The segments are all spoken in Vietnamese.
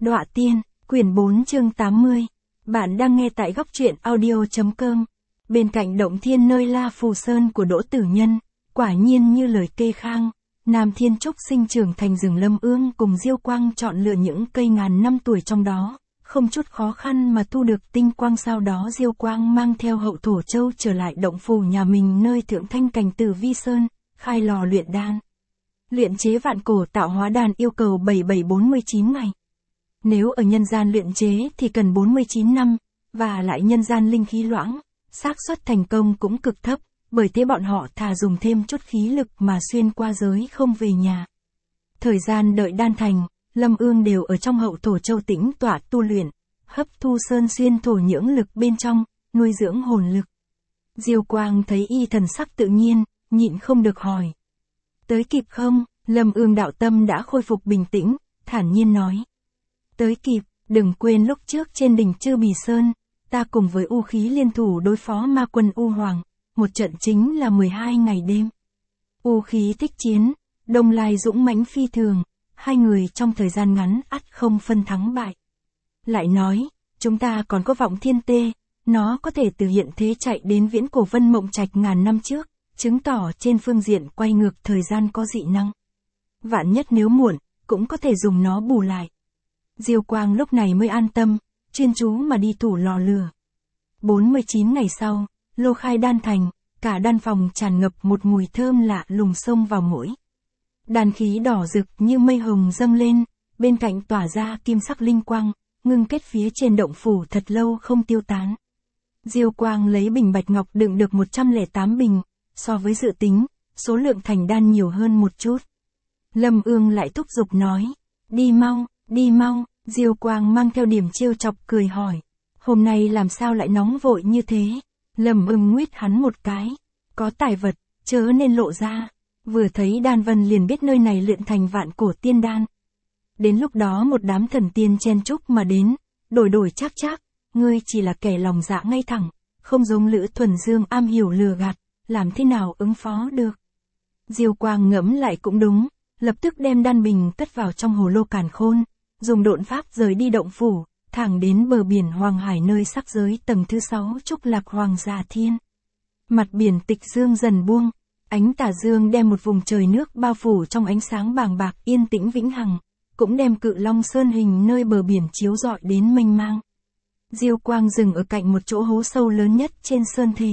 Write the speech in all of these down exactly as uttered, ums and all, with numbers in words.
Đọa Tiên, quyển bốn chương tám mươi. Bạn đang nghe tại góc truyện audio.com. Bên cạnh động thiên nơi La Phù Sơn của Đỗ Tử Nhân, quả nhiên như lời kê khang, Nam Thiên Trúc sinh trưởng thành rừng Lâm Ương cùng Diêu Quang chọn lựa những cây ngàn năm tuổi trong đó, không chút khó khăn mà thu được tinh quang. Sau đó Diêu Quang mang theo Hậu Thổ Châu trở lại động phủ nhà mình nơi Thượng Thanh Cảnh Tử Vi Sơn, khai lò luyện đan. Luyện chế vạn cổ tạo hóa đan yêu cầu bảy bảy bốn mươi chín ngày. Nếu ở nhân gian luyện chế thì cần bốn mươi chín năm, và lại nhân gian linh khí loãng, xác suất thành công cũng cực thấp, bởi thế bọn họ thà dùng thêm chút khí lực mà xuyên qua giới không về nhà. Thời gian đợi đan thành, Lâm Ương đều ở trong Hậu Thổ Châu tĩnh tọa tu luyện, hấp thu sơn xuyên thổ nhưỡng lực bên trong, nuôi dưỡng hồn lực. Diêu Quang thấy y thần sắc tự nhiên, nhịn không được hỏi. Tới kịp không? Lâm Ương đạo tâm đã khôi phục bình tĩnh, thản nhiên nói. Tới kịp, đừng quên lúc trước trên đỉnh Chư Bì Sơn, ta cùng với U Khí liên thủ đối phó ma quân U Hoàng, một trận chính là mười hai ngày đêm. U Khí thích chiến, Đông Lai dũng mãnh phi thường, hai người trong thời gian ngắn ắt không phân thắng bại. Lại nói, chúng ta còn có Vọng Thiên Tê, nó có thể từ hiện thế chạy đến viễn cổ Vân Mộng Trạch ngàn năm trước, chứng tỏ trên phương diện quay ngược thời gian có dị năng. Vạn nhất nếu muộn, cũng có thể dùng nó bù lại. Diêu Quang lúc này mới an tâm, chuyên chú mà đi thủ lò lửa. bốn mươi chín ngày sau, lô khai đan thành, cả đan phòng tràn ngập một mùi thơm lạ lùng xông vào mũi. Đan khí đỏ rực như mây hồng dâng lên, bên cạnh tỏa ra kim sắc linh quang, ngưng kết phía trên động phủ thật lâu không tiêu tán. Diêu Quang lấy bình bạch ngọc đựng được một trăm lẻ tám bình, so với dự tính, số lượng thành đan nhiều hơn một chút. Lâm Ương lại thúc giục nói, đi mau, đi mau. Diêu Quang mang theo điểm trêu chọc cười hỏi, hôm nay làm sao lại nóng vội như thế? Lâm Ương nguyết hắn một cái, có tài vật, chớ nên lộ ra. Vừa thấy đan vân liền biết nơi này luyện thành vạn cổ tiên đan. Đến lúc đó một đám thần tiên chen chúc mà đến, đổi đổi chắc chắc, ngươi chỉ là kẻ lòng dạ ngay thẳng, không giống Lữ Thuần Dương am hiểu lừa gạt, làm thế nào ứng phó được? Diêu Quang ngẫm lại cũng đúng, lập tức đem đan bình cất vào trong hồ lô càn khôn, dùng độn pháp rời đi động phủ, thẳng đến bờ biển Hoàng Hải nơi sắc giới tầng thứ sáu Trúc Lạc Hoàng Già Thiên. Mặt biển tịch dương dần buông, ánh tà dương đem một vùng trời nước bao phủ trong ánh sáng bàng bạc yên tĩnh vĩnh hằng, cũng đem Cự Long Sơn hình nơi bờ biển chiếu rọi đến mênh mang. Diêu Quang dừng ở cạnh một chỗ hố sâu lớn nhất trên sơn thể.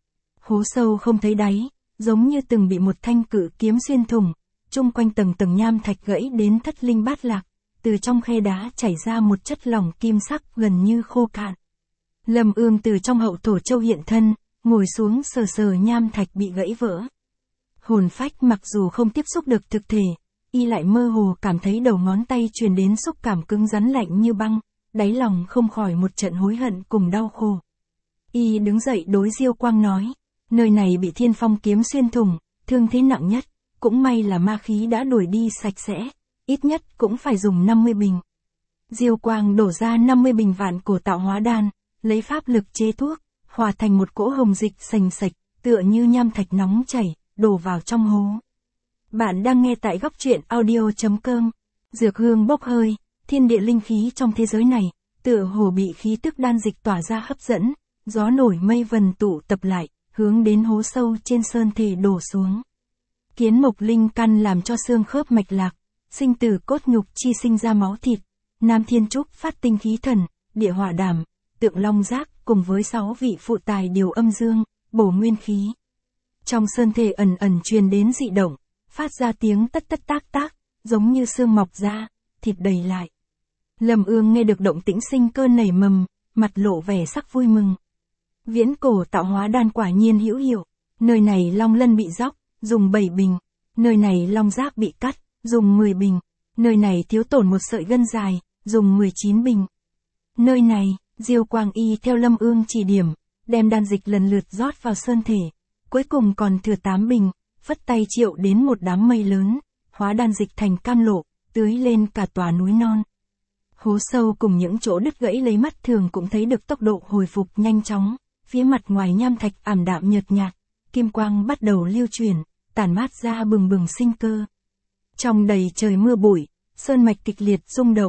Hố sâu không thấy đáy, giống như từng bị một thanh cự kiếm xuyên thủng, chung quanh tầng tầng nham thạch gãy đến thất linh bát lạc, từ trong khe đá chảy ra một chất lỏng kim sắc gần như khô cạn. Lâm Ương từ trong Hậu Thổ Châu hiện thân, ngồi xuống sờ sờ nham thạch bị gãy vỡ. Hồn phách mặc dù không tiếp xúc được thực thể, y lại mơ hồ cảm thấy đầu ngón tay truyền đến xúc cảm cứng rắn lạnh như băng, đáy lòng không khỏi một trận hối hận cùng đau khổ. Y đứng dậy đối Diêu Quang nói, nơi này bị Thiên Phong kiếm xuyên thủng, thương thế nặng nhất, cũng may là ma khí đã đuổi đi sạch sẽ, ít nhất cũng phải dùng năm mươi bình. Diêu Quang đổ ra năm mươi bình vạn cổ tạo hóa đan, lấy pháp lực chế thuốc, hòa thành một cỗ hồng dịch sành sạch, tựa như nham thạch nóng chảy, đổ vào trong hố. Bạn đang nghe tại góc truyện audio.com. Dược hương bốc hơi, thiên địa linh khí trong thế giới này, tựa hồ bị khí tức đan dịch tỏa ra hấp dẫn, gió nổi mây vần tụ tập lại, hướng đến hố sâu trên sơn thể đổ xuống. Kiến mộc linh căn làm cho xương khớp mạch lạc, sinh tử cốt nhục chi sinh ra máu thịt, Nam Thiên Trúc phát tinh khí thần, địa hỏa đảm, tượng long giác cùng với sáu vị phụ tài điều âm dương, bổ nguyên khí. Trong sơn thể ẩn ẩn truyền đến dị động, phát ra tiếng tất tất tác tác, giống như xương mọc ra, thịt đầy lại. Lâm Ương nghe được động tĩnh sinh cơ nảy mầm, mặt lộ vẻ sắc vui mừng. Viễn cổ tạo hóa đan quả nhiên hữu hiệu, nơi này long lân bị róc, dùng bảy bình, nơi này long giác bị cắt, dùng mười bình, nơi này thiếu tổn một sợi gân dài, dùng mười chín bình. Nơi này, Diêu Quang y theo Lâm Ương chỉ điểm, đem đan dịch lần lượt rót vào sơn thể, cuối cùng còn thừa tám bình, phất tay triệu đến một đám mây lớn, hóa đan dịch thành cam lộ, tưới lên cả tòa núi non. Hố sâu cùng những chỗ đứt gãy lấy mắt thường cũng thấy được tốc độ hồi phục nhanh chóng, phía mặt ngoài nham thạch ảm đạm nhợt nhạt, kim quang bắt đầu lưu chuyển, tản mát ra bừng bừng sinh cơ. Trong đầy trời mưa bụi, sơn mạch kịch liệt rung động,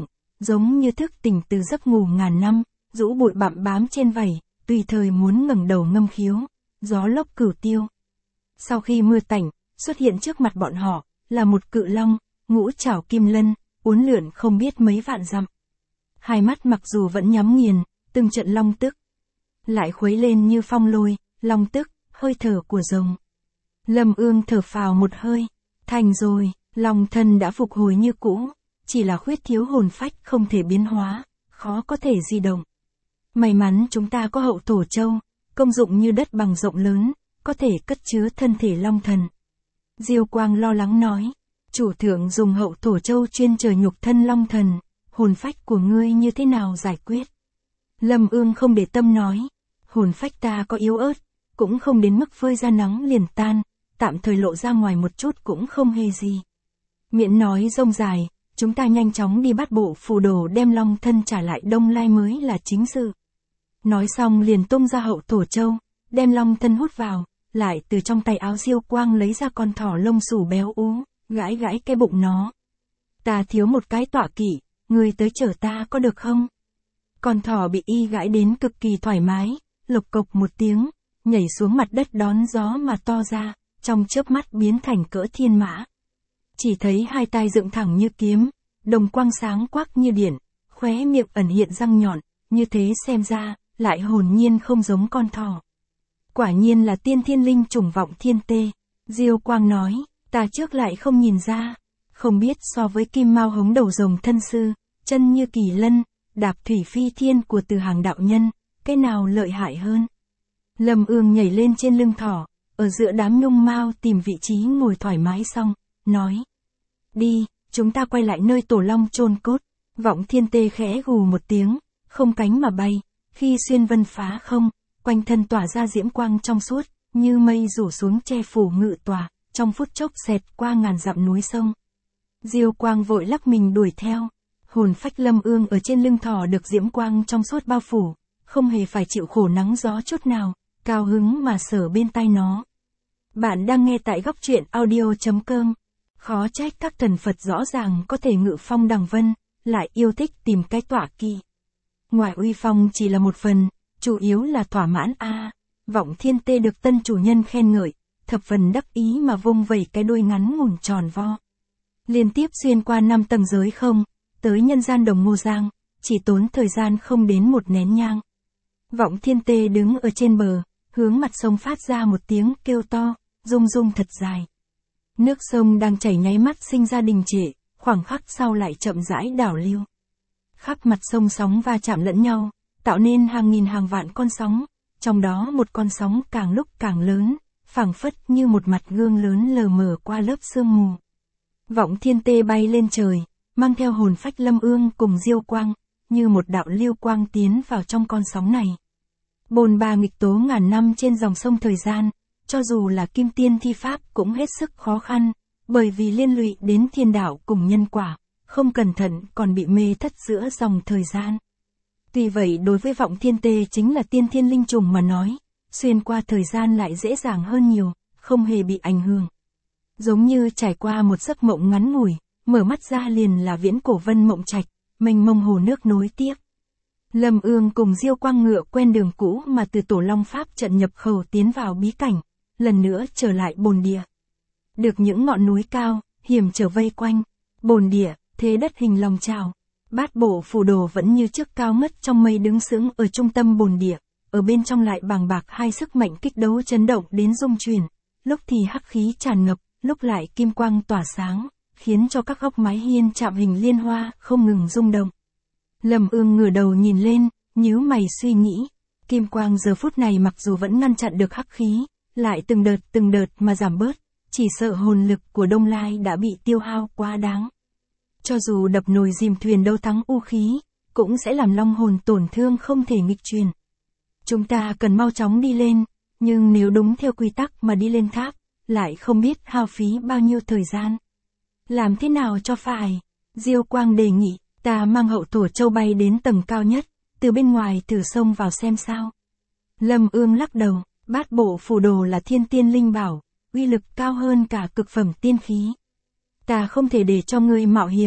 giống như thức tỉnh từ giấc ngủ ngàn năm, rũ bụi bặm bám trên vảy, tùy thời muốn ngẩng đầu ngâm khiếu, gió lốc cửu tiêu. Sau khi mưa tạnh, xuất hiện trước mặt bọn họ, là một cự long, ngũ trảo kim lân, uốn lượn không biết mấy vạn dặm. Hai mắt mặc dù vẫn nhắm nghiền, từng trận long tức lại khuấy lên như phong lôi, long tức, hơi thở của rồng. Lâm Ương thở phào một hơi, thành rồi, long thân đã phục hồi như cũ, chỉ là khuyết thiếu hồn phách không thể biến hóa, khó có thể di động. May mắn chúng ta có hậu thổ châu, công dụng như đất bằng rộng lớn, có thể cất chứa thân thể long thần. Diêu Quang lo lắng nói, chủ thượng dùng hậu thổ châu chuyên chờ nhục thân long thần, hồn phách của ngươi như thế nào giải quyết? Lâm Ương không để tâm nói, hồn phách ta có yếu ớt, cũng không đến mức phơi ra nắng liền tan, tạm thời lộ ra ngoài một chút cũng không hề gì. Miễn nói rông dài, chúng ta nhanh chóng đi bắt bộ phù đồ đem long thân trả lại Đông Lai mới là chính sự. Nói xong liền tung ra hậu thổ châu, đem long thân hút vào, lại từ trong tay áo Diêu Quang lấy ra con thỏ lông xù béo ú, gãi gãi cái bụng nó. Ta thiếu một cái tọa kỵ, người tới chở ta có được không? Con thỏ bị y gãi đến cực kỳ thoải mái, lộc cộc một tiếng, nhảy xuống mặt đất đón gió mà to ra, trong chớp mắt biến thành cỡ thiên mã. Chỉ thấy hai tai dựng thẳng như kiếm, đồng quang sáng quắc như điện, khóe miệng ẩn hiện răng nhọn, như thế xem ra, lại hồn nhiên không giống con thỏ. Quả nhiên là tiên thiên linh chủng Vọng Thiên Tê. Diêu Quang nói, ta trước lại không nhìn ra, không biết so với kim mao hống đầu rồng thân sư, chân như kỳ lân, đạp thủy phi thiên của Từ Hàng đạo nhân, cái nào lợi hại hơn. Lâm Ương nhảy lên trên lưng thỏ, ở giữa đám nhung mao tìm vị trí ngồi thoải mái xong, nói. Đi, chúng ta quay lại nơi tổ long chôn cốt. Vọng Thiên Tê khẽ gù một tiếng, không cánh mà bay, khi xuyên vân phá không, quanh thân tỏa ra diễm quang trong suốt, như mây rủ xuống che phủ ngự tòa, trong phút chốc xẹt qua ngàn dặm núi sông. Diêu Quang vội lắc mình đuổi theo, hồn phách Lâm Ương ở trên lưng thỏ được diễm quang trong suốt bao phủ, không hề phải chịu khổ nắng gió chút nào, cao hứng mà sờ bên tai nó. Bạn đang nghe tại góc truyện audio chấm com. Khó trách các thần Phật rõ ràng có thể ngự phong đằng vân, lại yêu thích tìm cái tọa kỵ. Ngoài uy phong chỉ là một phần, chủ yếu là thỏa mãn a. À, Vọng Thiên Tê được tân chủ nhân khen ngợi, thập phần đắc ý mà vung vẩy cái đuôi ngắn ngủn tròn vo. Liên tiếp xuyên qua năm tầng giới không, tới nhân gian Đồng Ngô Giang, chỉ tốn thời gian không đến một nén nhang. Vọng Thiên Tê đứng ở trên bờ, hướng mặt sông phát ra một tiếng kêu to, rung rung thật dài. Nước sông đang chảy nháy mắt sinh ra đình trệ, khoảng khắc sau lại chậm rãi đảo lưu. Khắp mặt sông sóng va chạm lẫn nhau, tạo nên hàng nghìn hàng vạn con sóng, trong đó một con sóng càng lúc càng lớn, phảng phất như một mặt gương lớn lờ mờ qua lớp sương mù. Vọng Thiên Tê bay lên trời, mang theo hồn phách Lâm Ương cùng Diêu Quang, như một đạo lưu quang tiến vào trong con sóng này. Bồn ba nghịch tố ngàn năm trên dòng sông thời gian, cho dù là kim tiên thi pháp cũng hết sức khó khăn, bởi vì liên lụy đến thiên đạo cùng nhân quả, không cẩn thận còn bị mê thất giữa dòng thời gian. Tuy vậy đối với Vọng Thiên Tê chính là tiên thiên linh trùng mà nói, xuyên qua thời gian lại dễ dàng hơn nhiều, không hề bị ảnh hưởng. Giống như trải qua một giấc mộng ngắn ngủi, mở mắt ra liền là viễn cổ vân mộng trạch, mênh mông hồ nước nối tiếp. Lâm Ương cùng Diêu Quang ngựa quen đường cũ mà từ tổ long pháp trận nhập khẩu tiến vào bí cảnh, lần nữa trở lại bồn địa. Được những ngọn núi cao, hiểm trở vây quanh, bồn địa, thế đất hình lòng chào. Bát bộ phù đồ vẫn như trước cao ngất trong mây đứng sững ở trung tâm bồn địa, ở bên trong lại bàng bạc hai sức mạnh kích đấu chấn động đến rung chuyển, lúc thì hắc khí tràn ngập, lúc lại kim quang tỏa sáng, khiến cho các góc mái hiên chạm hình liên hoa không ngừng rung động. Lâm Ương ngửa đầu nhìn lên, nhíu mày suy nghĩ, kim quang giờ phút này mặc dù vẫn ngăn chặn được hắc khí, lại từng đợt từng đợt mà giảm bớt, chỉ sợ hồn lực của Đông Lai đã bị tiêu hao quá đáng. Cho dù đập nồi dìm thuyền đấu thắng u khí, cũng sẽ làm long hồn tổn thương không thể nghịch truyền. Chúng ta cần mau chóng đi lên, nhưng nếu đúng theo quy tắc mà đi lên tháp, lại không biết hao phí bao nhiêu thời gian. Làm thế nào cho phải? Diêu Quang đề nghị, ta mang hậu thổ châu bay đến tầng cao nhất, từ bên ngoài thử xông vào xem sao. Lâm Ương lắc đầu, bát bộ phù đồ là thiên tiên linh bảo, uy lực cao hơn cả cực phẩm tiên khí. Ta không thể để cho ngươi mạo hiểm,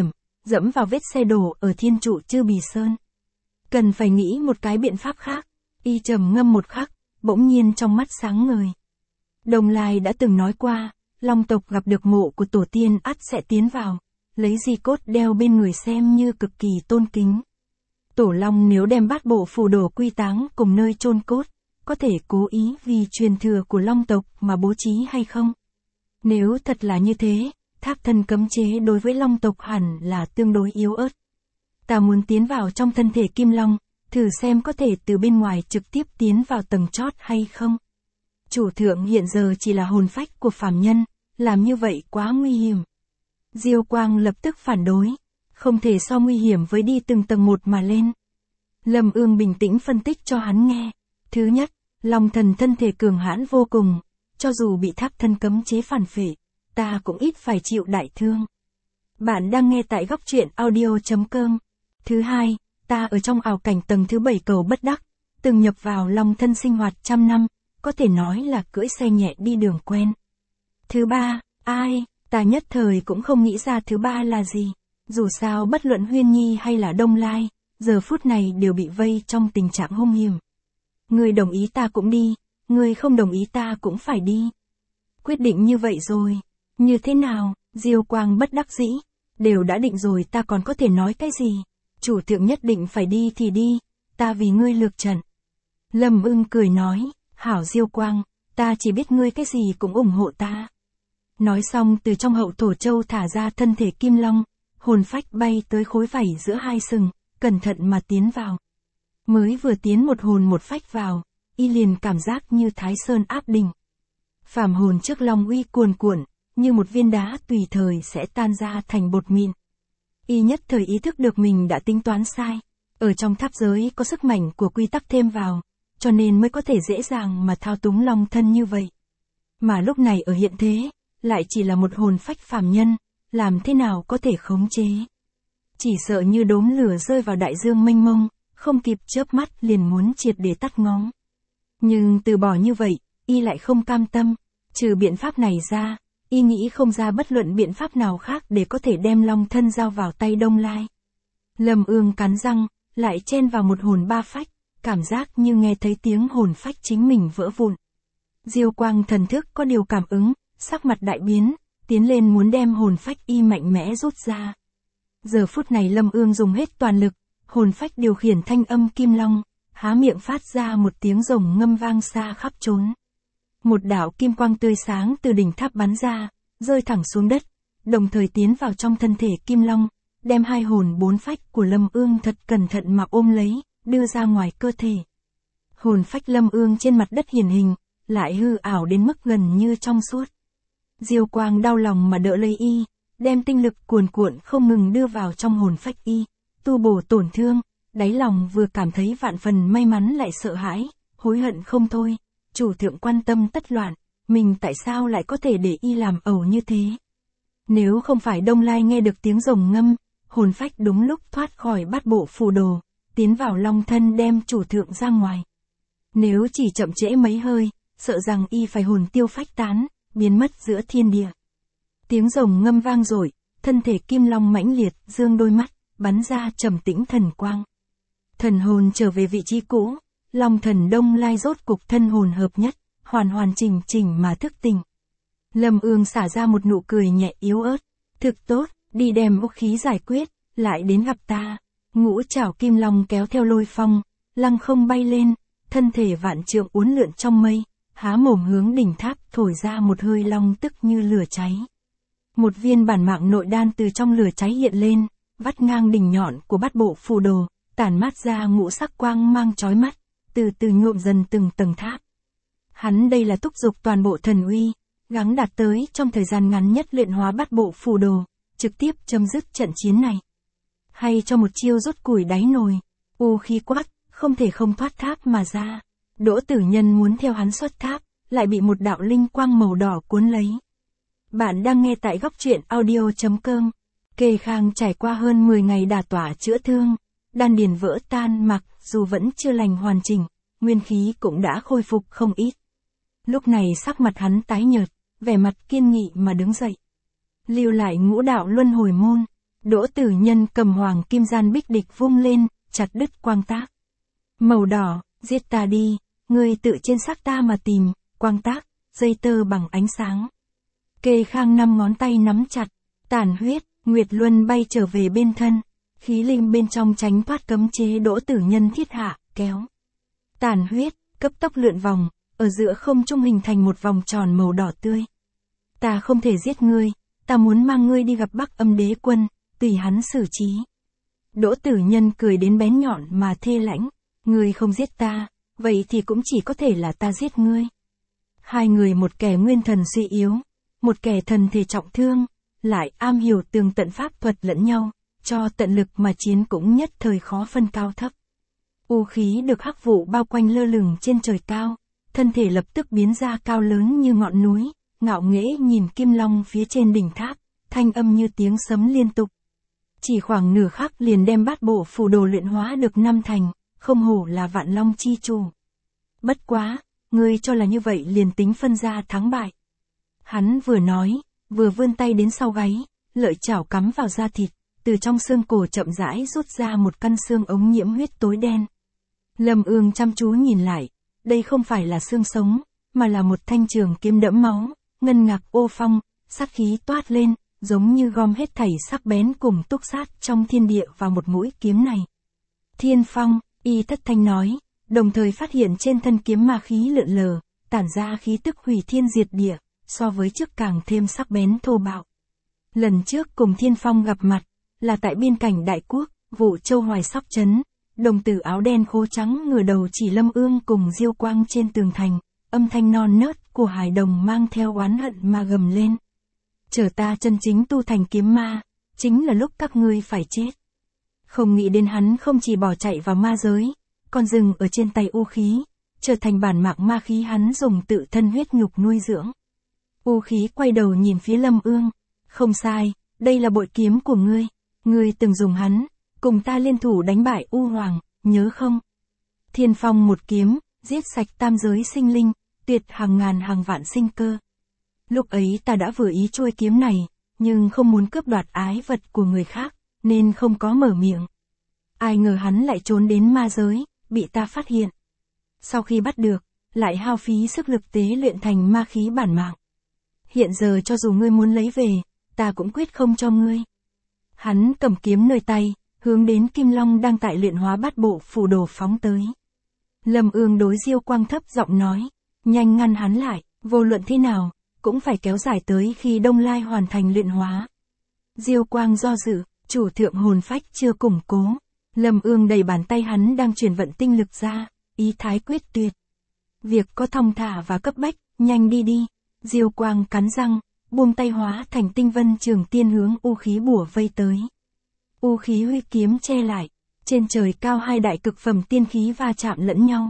dẫm vào vết xe đổ ở thiên trụ Chư Bì Sơn. Cần phải nghĩ một cái biện pháp khác. Y trầm ngâm một khắc, bỗng nhiên trong mắt sáng ngời. Đông Lai đã từng nói qua, Long tộc gặp được mộ của tổ tiên ắt sẽ tiến vào, lấy di cốt đeo bên người xem như cực kỳ tôn kính. Tổ Long nếu đem bát bộ phù đồ quy táng cùng nơi chôn cốt, có thể cố ý vì truyền thừa của Long tộc mà bố trí hay không? Nếu thật là như thế, tháp thân cấm chế đối với Long tộc hẳn là tương đối yếu ớt. Ta muốn tiến vào trong thân thể Kim Long, thử xem có thể từ bên ngoài trực tiếp tiến vào tầng chót hay không. Chủ thượng hiện giờ chỉ là hồn phách của phàm nhân, làm như vậy quá nguy hiểm. Diêu Quang lập tức phản đối, không thể so nguy hiểm với đi từng tầng một mà lên. Lâm Ương bình tĩnh phân tích cho hắn nghe. Thứ nhất, Long thần thân thể cường hãn vô cùng, cho dù bị tháp thân cấm chế phản phệ, ta cũng ít phải chịu đại thương. Bạn đang nghe tại góc truyện audio chấm com. Thứ hai, ta ở trong ảo cảnh tầng thứ bảy cầu bất đắc, từng nhập vào Long thân sinh hoạt trăm năm, có thể nói là cưỡi xe nhẹ đi đường quen. Thứ ba, ai, ta nhất thời cũng không nghĩ ra thứ ba là gì. Dù sao bất luận Huyên Nhi hay là Đông Lai, giờ phút này đều bị vây trong tình trạng hung hiểm. Người đồng ý ta cũng đi, người không đồng ý ta cũng phải đi. Quyết định như vậy rồi, như thế nào? Diêu Quang bất đắc dĩ, đều đã định rồi ta còn có thể nói cái gì? Chủ thượng nhất định phải đi thì đi, ta vì ngươi lược trận. Lâm Ưng cười nói, hảo Diêu Quang, ta chỉ biết ngươi cái gì cũng ủng hộ ta. Nói xong từ trong hậu thổ châu thả ra thân thể Kim Long, hồn phách bay tới khối vảy giữa hai sừng, cẩn thận mà tiến vào. Mới vừa tiến một hồn một phách vào, y liền cảm giác như Thái Sơn áp đỉnh. Phàm hồn trước Long uy cuồn cuộn, như một viên đá tùy thời sẽ tan ra thành bột mịn. Y nhất thời ý thức được mình đã tính toán sai. Ở trong tháp giới có sức mạnh của quy tắc thêm vào, cho nên mới có thể dễ dàng mà thao túng Long thân như vậy. Mà lúc này ở hiện thế, lại chỉ là một hồn phách phàm nhân, làm thế nào có thể khống chế. Chỉ sợ như đốm lửa rơi vào đại dương mênh mông, không kịp chớp mắt liền muốn triệt để tắt ngóm. Nhưng từ bỏ như vậy, y lại không cam tâm, trừ biện pháp này ra, y nghĩ không ra bất luận biện pháp nào khác để có thể đem Long thân giao vào tay Đông Lai. Lâm Ương cắn răng, lại chen vào một hồn ba phách, cảm giác như nghe thấy tiếng hồn phách chính mình vỡ vụn. Diêu Quang thần thức có điều cảm ứng, sắc mặt đại biến, tiến lên muốn đem hồn phách y mạnh mẽ rút ra. Giờ phút này Lâm Ương dùng hết toàn lực, hồn phách điều khiển thanh âm Kim Long, há miệng phát ra một tiếng rồng ngâm vang xa khắp trốn. Một đạo kim quang tươi sáng từ đỉnh tháp bắn ra, rơi thẳng xuống đất, đồng thời tiến vào trong thân thể Kim Long, đem hai hồn bốn phách của Lâm Ương thật cẩn thận mà ôm lấy, đưa ra ngoài cơ thể. Hồn phách Lâm Ương trên mặt đất hiển hình, lại hư ảo đến mức gần như trong suốt. Diêu Quang đau lòng mà đỡ lấy y, đem tinh lực cuồn cuộn không ngừng đưa vào trong hồn phách y, tu bổ tổn thương, đáy lòng vừa cảm thấy vạn phần may mắn lại sợ hãi, hối hận không thôi. Chủ thượng quan tâm tất loạn, mình tại sao lại có thể để y làm ẩu như thế? Nếu không phải Đông Lai nghe được tiếng rồng ngâm, hồn phách đúng lúc thoát khỏi bát bộ phù đồ, tiến vào Long thân đem chủ thượng ra ngoài. Nếu chỉ chậm trễ mấy hơi, sợ rằng y phải hồn tiêu phách tán, biến mất giữa thiên địa. Tiếng rồng ngâm vang dội, thân thể Kim Long mãnh liệt, dương đôi mắt, bắn ra trầm tĩnh thần quang. Thần hồn trở về vị trí cũ, Long thần Đông Lai rốt cục thân hồn hợp nhất, hoàn hoàn chỉnh chỉnh mà thức tỉnh. Lâm Ương xả ra một nụ cười nhẹ yếu ớt, thực tốt, đi đem vũ khí giải quyết, lại đến gặp ta. Ngũ trảo Kim Long kéo theo lôi phong, lăng không bay lên, thân thể vạn trượng uốn lượn trong mây, há mồm hướng đỉnh tháp thổi ra một hơi long tức như lửa cháy. Một viên bản mạng nội đan từ trong lửa cháy hiện lên, vắt ngang đỉnh nhọn của bát bộ phù đồ, tản mát ra ngũ sắc quang mang chói mắt, từ từ nhuộm dần từng tầng tháp. Hắn đây là thúc giục toàn bộ thần uy, gắng đạt tới trong thời gian ngắn nhất luyện hóa bát bộ phù đồ, trực tiếp chấm dứt trận chiến này. Hay cho một chiêu rút củi đáy nồi, u khí quát, không thể không thoát tháp mà ra. Đỗ Tử Nhân muốn theo hắn xuất tháp, lại bị một đạo linh quang màu đỏ cuốn lấy. Bạn đang nghe tại góc truyện audio chấm com. Kề Khang trải qua hơn mười ngày đả tỏa chữa thương, đan điền vỡ tan mặc dù vẫn chưa lành hoàn chỉnh, nguyên khí cũng đã khôi phục không ít. Lúc này sắc mặt hắn tái nhợt, vẻ mặt kiên nghị mà đứng dậy. Lưu lại ngũ đạo luân hồi môn, Đỗ Tử Nhân cầm hoàng kim gian bích địch vung lên, chặt đứt quang tác. Màu đỏ, giết ta đi, ngươi tự trên xác ta mà tìm, quang tác, dây tơ bằng ánh sáng. Kê Khang năm ngón tay nắm chặt, tàn huyết, Nguyệt Luân bay trở về bên thân, khí linh bên trong tránh thoát cấm chế Đỗ Tử Nhân thiết hạ, kéo. Tàn huyết, cấp tốc lượn vòng, ở giữa không trung hình thành một vòng tròn màu đỏ tươi. Ta không thể giết ngươi, ta muốn mang ngươi đi gặp Bắc Âm Đế Quân, tùy hắn xử trí. Đỗ Tử Nhân cười đến bén nhọn mà thê lãnh, ngươi không giết ta, vậy thì cũng chỉ có thể là ta giết ngươi. Hai người một kẻ nguyên thần suy yếu, một kẻ thần thể trọng thương, lại am hiểu tường tận pháp thuật lẫn nhau, cho tận lực mà chiến cũng nhất thời khó phân cao thấp. U khí được hắc vụ bao quanh lơ lửng trên trời cao, thân thể lập tức biến ra cao lớn như ngọn núi, ngạo nghễ nhìn Kim Long phía trên đỉnh tháp, thanh âm như tiếng sấm liên tục. Chỉ khoảng nửa khắc liền đem bát bộ phù đồ luyện hóa được năm thành, không hổ là Vạn Long chi chủ. Bất quá, ngươi cho là như vậy liền tính phân ra thắng bại. Hắn vừa nói, vừa vươn tay đến sau gáy, lợi chảo cắm vào da thịt, từ trong xương cổ chậm rãi rút ra một căn xương ống nhiễm huyết tối đen. Lâm Ương chăm chú nhìn lại, đây không phải là xương sống, mà là một thanh trường kiếm đẫm máu, ngân ngạc ô phong, sát khí toát lên, giống như gom hết thảy sắc bén cùng túc sát trong thiên địa vào một mũi kiếm này. Thiên Phong, Y Thất Thanh nói, đồng thời phát hiện trên thân kiếm ma khí lượn lờ, tản ra khí tức hủy thiên diệt địa, so với trước càng thêm sắc bén thô bạo. Lần trước cùng Thiên Phong gặp mặt, là tại biên cảnh Đại Quốc, Vụ Châu Hoài Sóc Trấn, đồng tử áo đen khố trắng ngửa đầu chỉ Lâm Ương cùng Diêu Quang trên tường thành, âm thanh non nớt của hài đồng mang theo oán hận mà gầm lên. Chờ ta chân chính tu thành kiếm ma, chính là lúc các ngươi phải chết. Không nghĩ đến hắn không chỉ bỏ chạy vào ma giới, còn dừng ở trên tay U khí, trở thành bản mạng ma khí hắn dùng tự thân huyết nhục nuôi dưỡng. U khí quay đầu nhìn phía Lâm Ương, không sai, đây là bội kiếm của ngươi, ngươi từng dùng hắn, cùng ta liên thủ đánh bại U Hoàng, nhớ không? Thiên Phong một kiếm, giết sạch tam giới sinh linh, tuyệt hàng ngàn hàng vạn sinh cơ. Lúc ấy ta đã vừa ý trôi kiếm này, nhưng không muốn cướp đoạt ái vật của người khác, nên không có mở miệng. Ai ngờ hắn lại trốn đến ma giới, bị ta phát hiện. Sau khi bắt được, lại hao phí sức lực tế luyện thành ma khí bản mạng. Hiện giờ cho dù ngươi muốn lấy về, ta cũng quyết không cho ngươi. Hắn cầm kiếm nơi tay, hướng đến Kim Long đang tại luyện hóa bát bộ phù đồ phóng tới. Lâm Ương đối Diêu Quang thấp giọng nói, nhanh ngăn hắn lại, vô luận thế nào, cũng phải kéo dài tới khi Đông Lai hoàn thành luyện hóa. Diêu Quang do dự, chủ thượng hồn phách chưa củng cố. Lâm Ương đẩy bàn tay hắn đang chuyển vận tinh lực ra, ý thái quyết tuyệt. Việc có thong thả và cấp bách, nhanh đi đi. Diêu Quang cắn răng, buông tay hóa thành tinh vân trường tiên hướng U khí bủa vây tới. U khí huy kiếm che lại, trên trời cao hai đại cực phẩm tiên khí va chạm lẫn nhau.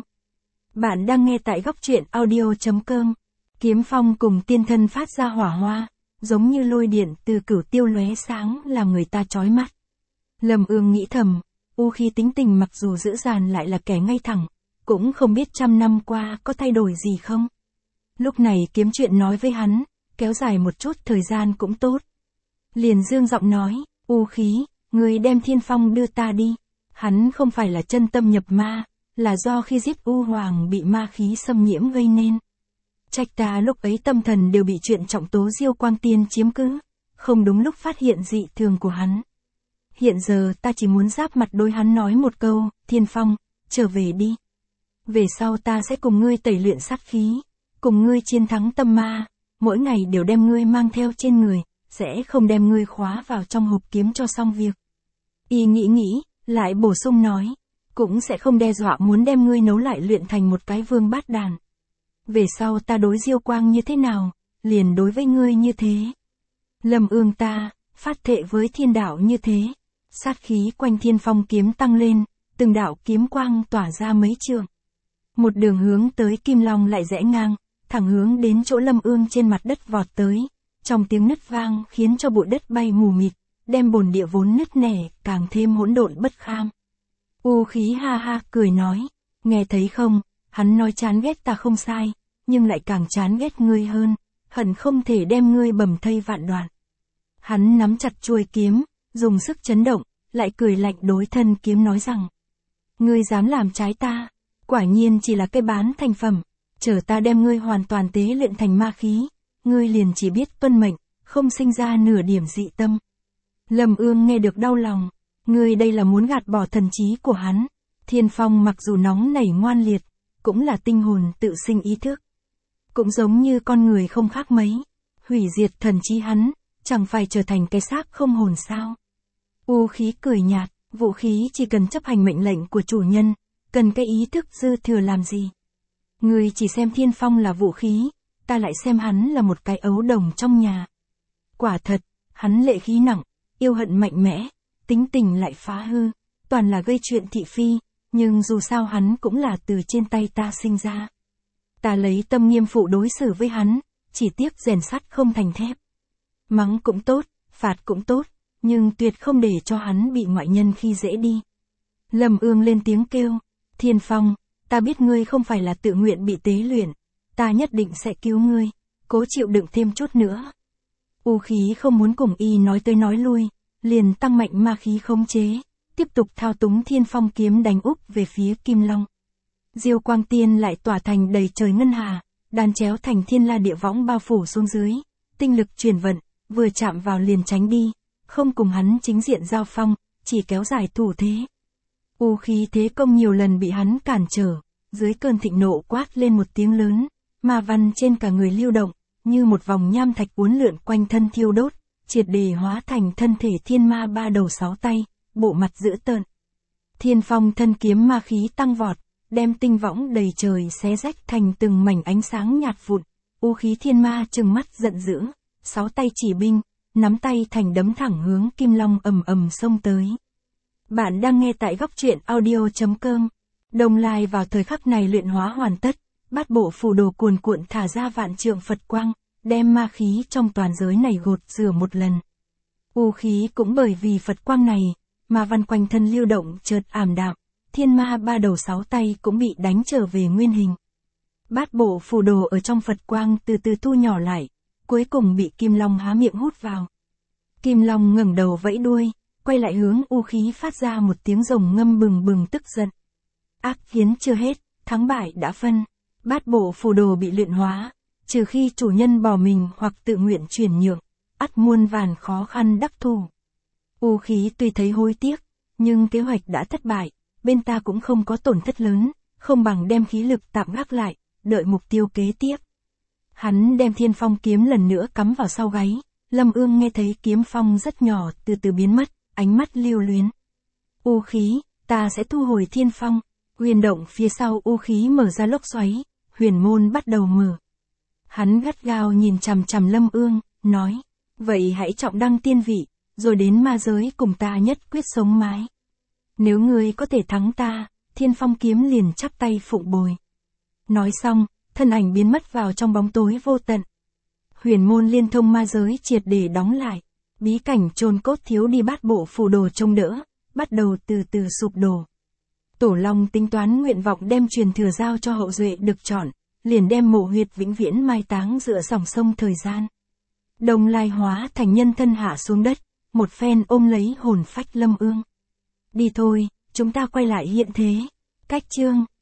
Bạn đang nghe tại góc truyện audio chấm com. Kiếm phong cùng tiên thân phát ra hỏa hoa, giống như lôi điện từ cửu tiêu lóe sáng làm người ta chói mắt. Lâm Ương nghĩ thầm, U khí tính tình mặc dù dữ dằn lại là kẻ ngay thẳng, cũng không biết trăm năm qua có thay đổi gì không. Lúc này kiếm chuyện nói với hắn, kéo dài một chút thời gian cũng tốt. Liền dương giọng nói, U khí, người đem Thiên Phong đưa ta đi. Hắn không phải là chân tâm nhập ma, là do khi giết U Hoàng bị ma khí xâm nhiễm gây nên. Trách ta lúc ấy tâm thần đều bị chuyện trọng tố Diêu Quang Tiên chiếm cứ, không đúng lúc phát hiện dị thường của hắn. Hiện giờ ta chỉ muốn giáp mặt đối hắn nói một câu, Thiên Phong, trở về đi. Về sau ta sẽ cùng ngươi tẩy luyện sát khí, cùng ngươi chiến thắng tâm ma, mỗi ngày đều đem ngươi mang theo trên người, sẽ không đem ngươi khóa vào trong hộp kiếm cho xong việc. Y nghĩ nghĩ, lại bổ sung nói, cũng sẽ không đe dọa muốn đem ngươi nấu lại luyện thành một cái vương bát đàn. Về sau ta đối Diêu Quang như thế nào, liền đối với ngươi như thế. Lâm Ương ta, phát thệ với thiên đạo như thế. Sát khí quanh Thiên Phong kiếm tăng lên, từng đạo kiếm quang tỏa ra mấy trường. Một đường hướng tới Kim Long lại rẽ ngang, thẳng hướng đến chỗ Lâm Ương trên mặt đất vọt tới. Trong tiếng nứt vang khiến cho bụi đất bay mù mịt, đem bồn địa vốn nứt nẻ càng thêm hỗn độn bất kham. U khí ha ha cười nói, nghe thấy không, hắn nói chán ghét ta không sai, nhưng lại càng chán ghét ngươi hơn, hận không thể đem ngươi bầm thây vạn đoạn. Hắn nắm chặt chuôi kiếm, dùng sức chấn động, lại cười lạnh đối thân kiếm nói rằng. Ngươi dám làm trái ta, quả nhiên chỉ là cây bán thành phẩm, chờ ta đem ngươi hoàn toàn tế luyện thành ma khí, ngươi liền chỉ biết tuân mệnh, không sinh ra nửa điểm dị tâm. Lâm Ương nghe được đau lòng, ngươi đây là muốn gạt bỏ thần trí của hắn. Thiên Phong mặc dù nóng nảy ngoan liệt, cũng là tinh hồn tự sinh ý thức. Cũng giống như con người không khác mấy, hủy diệt thần trí hắn, chẳng phải trở thành cái xác không hồn sao. U khí cười nhạt, vũ khí chỉ cần chấp hành mệnh lệnh của chủ nhân, cần cái ý thức dư thừa làm gì. Ngươi chỉ xem Thiên Phong là vũ khí, ta lại xem hắn là một cái ấu đồng trong nhà. Quả thật, hắn lệ khí nặng, yêu hận mạnh mẽ, tính tình lại phá hư, toàn là gây chuyện thị phi, nhưng dù sao hắn cũng là từ trên tay ta sinh ra. Ta lấy tâm nghiêm phụ đối xử với hắn, chỉ tiếc rèn sắt không thành thép. Mắng cũng tốt, phạt cũng tốt, nhưng tuyệt không để cho hắn bị ngoại nhân khi dễ đi. Lâm Ương lên tiếng kêu, Thiên Phong, ta biết ngươi không phải là tự nguyện bị tế luyện, ta nhất định sẽ cứu ngươi, cố chịu đựng thêm chút nữa. U khí không muốn cùng y nói tới nói lui, liền tăng mạnh ma khí khống chế, tiếp tục thao túng Thiên Phong kiếm đánh úp về phía Kim Long. Diêu Quang Tiên lại tỏa thành đầy trời ngân hà, đan chéo thành thiên la địa võng bao phủ xuống dưới, tinh lực truyền vận, vừa chạm vào liền tránh đi, không cùng hắn chính diện giao phong, chỉ kéo dài thủ thế. U khí thế công nhiều lần bị hắn cản trở, dưới cơn thịnh nộ quát lên một tiếng lớn, ma văn trên cả người lưu động, như một vòng nham thạch uốn lượn quanh thân thiêu đốt, triệt để hóa thành thân thể thiên ma ba đầu sáu tay, bộ mặt dữ tợn. Thiên Phong thân kiếm ma khí tăng vọt, đem tinh võng đầy trời xé rách thành từng mảnh ánh sáng nhạt vụn. U khí thiên ma trừng mắt giận dữ, sáu tay chỉ binh, nắm tay thành đấm thẳng hướng Kim Long ầm ầm xông tới. Bạn đang nghe tại góc truyện audio chấm com. Đồng Lai vào thời khắc này luyện hóa hoàn tất, bát bộ phù đồ cuồn cuộn thả ra vạn trượng Phật quang, đem ma khí trong toàn giới này gột rửa một lần. U khí cũng bởi vì Phật quang này, mà văn quanh thân lưu động chợt ảm đạm, thiên ma ba đầu sáu tay cũng bị đánh trở về nguyên hình. Bát bộ phù đồ ở trong Phật quang từ từ thu nhỏ lại, cuối cùng bị Kim Long há miệng hút vào. Kim Long ngẩng đầu vẫy đuôi, quay lại hướng u khí phát ra một tiếng rồng ngâm bừng bừng tức giận. Ác chiến chưa hết, thắng bại đã phân. Bát bộ phù đồ bị luyện hóa, trừ khi chủ nhân bỏ mình hoặc tự nguyện chuyển nhượng, ắt muôn vàn khó khăn đắc thủ. U khí tuy thấy hối tiếc, nhưng kế hoạch đã thất bại, bên ta cũng không có tổn thất lớn, không bằng đem khí lực tạm gác lại, đợi mục tiêu kế tiếp. Hắn đem Thiên Phong kiếm lần nữa cắm vào sau gáy, Lâm Ương nghe thấy kiếm phong rất nhỏ từ từ biến mất, ánh mắt lưu luyến. U khí, ta sẽ thu hồi Thiên Phong. Huyền động phía sau u khí mở ra lốc xoáy, huyền môn bắt đầu mở. Hắn gắt gao nhìn chằm chằm Lâm Ương, nói, vậy hãy trọng đăng tiên vị, rồi đến ma giới cùng ta nhất quyết sống mái. Nếu ngươi có thể thắng ta, Thiên Phong kiếm liền chắp tay phụng bồi. Nói xong, thân ảnh biến mất vào trong bóng tối vô tận. Huyền môn liên thông ma giới triệt để đóng lại, bí cảnh chôn cốt thiếu đi bát bộ phù đồ trông đỡ, bắt đầu từ từ sụp đổ. Tổ Long tính toán nguyện vọng đem truyền thừa giao cho hậu duệ được chọn, liền đem mộ huyệt vĩnh viễn mai táng dựa dòng sông thời gian. Đồng Lai hóa thành nhân thân hạ xuống đất, một phen ôm lấy hồn phách Lâm Ương. Đi thôi, chúng ta quay lại hiện thế. Cách chương